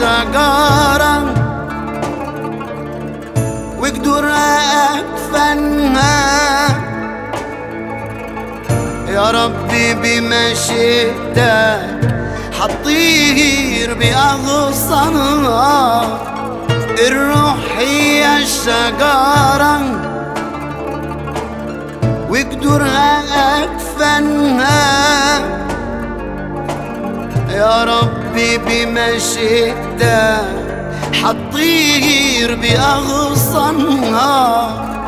الشجرة وقدر أكفنها يا ربي بمشيئتك حطير بأغصانها. الروح هي الشجرة وقدر أكفنها يا ربي بمشيئتك حطير بأغصانها.